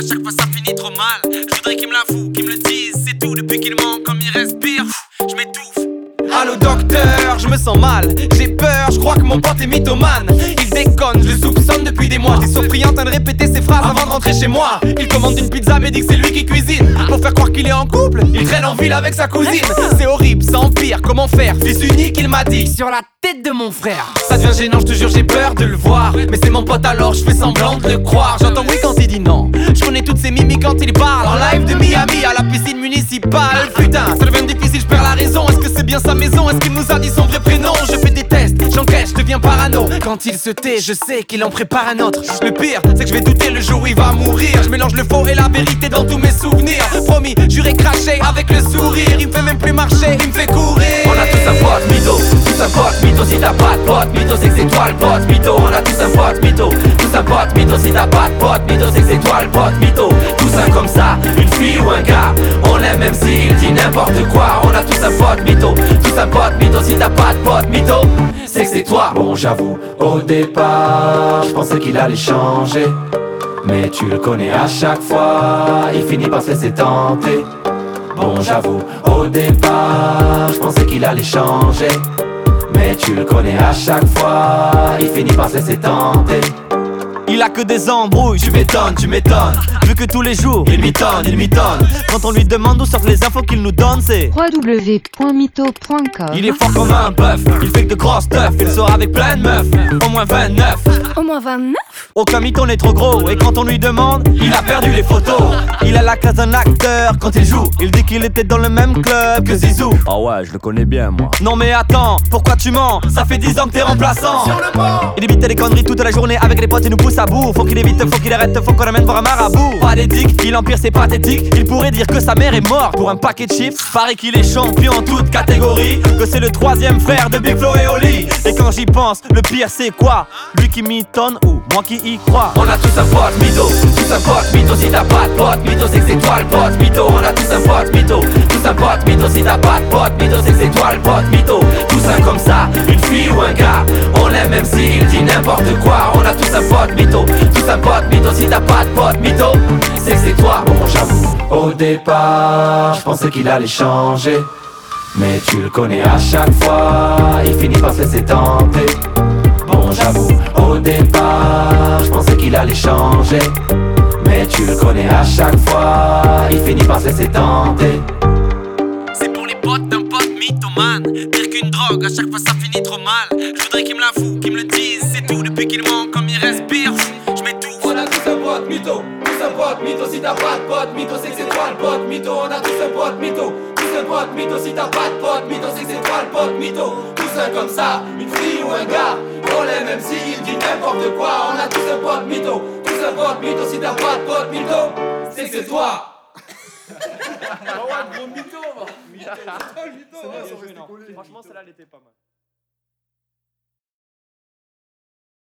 chaque fois ça finit trop mal. Je voudrais qu'il me la fout, qu'il me le dise, c'est tout. Depuis qu'il ment comme il respire, je m'étouffe. Allô docteur, je me sens mal, j'ai peur, je crois que mon pote est mythomane. Il déconne, je le soupçonne depuis des mois. T'es surpris en train de répéter ses phrases avant de rentrer chez moi. Il commande une pizza mais dit que c'est lui qui cuisine. Pour faire croire qu'il est en couple, il traîne en ville avec sa cousine. C'est horrible, ça empire, comment faire? Fils unique, il m'a dit, sur la tête de mon frère. Ça devient gênant, je te jure, j'ai peur de le voir. Mais c'est mon pote alors, je fais semblant de le croire. J'entends oui quand il dit non, je connais toutes ses mimiques quand il parle. En live de Miami à la piscine municipale. Putain, ça devient difficile, je perds la raison. Est-ce que c'est bien sa maison? Est-ce qu'il nous a dit son vrai prénom? Je fais des tests, j'encaisse, je deviens parano. Quand il se tait, je sais qu'il en prépare un autre. Le pire, c'est que je vais douter le jour où il va mourir. Je mélange le faux et la vérité dans tous mes souvenirs. Promis, juré craché avec le sourire. Il me fait même plus marcher, il me fait courir. On a tous un pote, mytho, tous un pote, mytho. Si t'as pas de pote, mytho, c'est que c'est toi le pote, mytho. On a tous un pote, mytho, tous un pote, mytho. Si t'as pas de pote, mytho, c'est que c'est toi le pote, mytho. Tous un comme ça, une fille ou un gars, on l'aime même s'il dit n'importe quoi. On a tous un pote, mytho, tous un pote, mytho. Si t'as pas de pote, mytho, c'est que c'est toi. Bon, j'avoue, au départ, je pensais qu'il allait changer, mais tu le connais à chaque fois, il finit par se laisser tenter. Bon, j'avoue, au départ, je pensais qu'il allait changer, mais tu le connais à chaque fois, il finit par se laisser tenter. Il a que des embrouilles, Tu m'étonnes, vu que tous les jours il m'étonne. quand on lui demande où sortent les infos qu'il nous donne, c'est www.mytho.com. il est fort comme un bœuf, il fait que de grosses teufs. Il sort avec plein de meufs, au moins 29. Au moins 29. Aucun mytho n'est trop gros, et quand on lui demande, Il a perdu les photos. il a la classe d'un acteur. Quand il joue, il dit qu'il était dans le même club que Zizou. Ah ouais, je le connais bien moi. Non mais attends, pourquoi tu mens? Ça fait 10 ans que t'es remplaçant. Il évite les conneries toute la journée avec les potes et nous pousse à bout. Faut qu'il évite, faut qu'il arrête, faut qu'on l'amène voir un marabout. Pas d'éthique, il empire, c'est pathétique. Il pourrait dire que sa mère est morte pour un paquet de chips. Paraît qu'il est champion en toute catégorie, que c'est le troisième frère de Big Flo et Oli. Et quand j'y pense, le pire c'est quoi? Lui qui m'étonne ou moi qui y crois? On a tous un pote, mytho, tous un pote, mytho. Si t'as pas de pote, mytho, c'est que c'est toi le pote, mytho. On a tous un pote, mytho, tous un pote, mytho. Si t'as pas de pote, mytho, c'est que c'est toi le pote, mytho. Tous un comme ça, une fille ou un gars, on l'aime même s'il dit n'importe quoi. On a tous un pote, mytho, tous un pote, mytho. Si t'as pas de pote, mytho, c'est que c'est toi. Bon, j'avoue, au départ, je pensais qu'il allait changer, mais tu le connais à chaque fois, il finit par se laisser tenter. Bon, j'avoue, au départ, je pensais qu'il allait changer, mais tu le connais à chaque fois, il finit par se laisser tenter. C'est pour les potes d'un pote mythomane. Pire qu'une drogue, à chaque fois ça finit trop mal. Je voudrais qu'il me la fout, qu'il me le dise, c'est tout. Depuis qu'il ment comme il respire, je m'étouffe. On a tous un pote, mytho, tous un pote, mytho. Si t'as pas de pote, mytho, c'est que c'est toi le pote, mytho. On a tous un pote, mytho, tous un pote, mytho. Si t'as pas de pote, mytho, c'est que c'est toi le pote, mytho. Tous un comme ça, une fille ou un gars, on l'aime même s'il dit n'importe quoi. On a tous un pote, mytho, tous un pote, mytho. Si t'as pas de pote, mytho, c'est que c'est toi. Franchement celle-là elle était pas mal.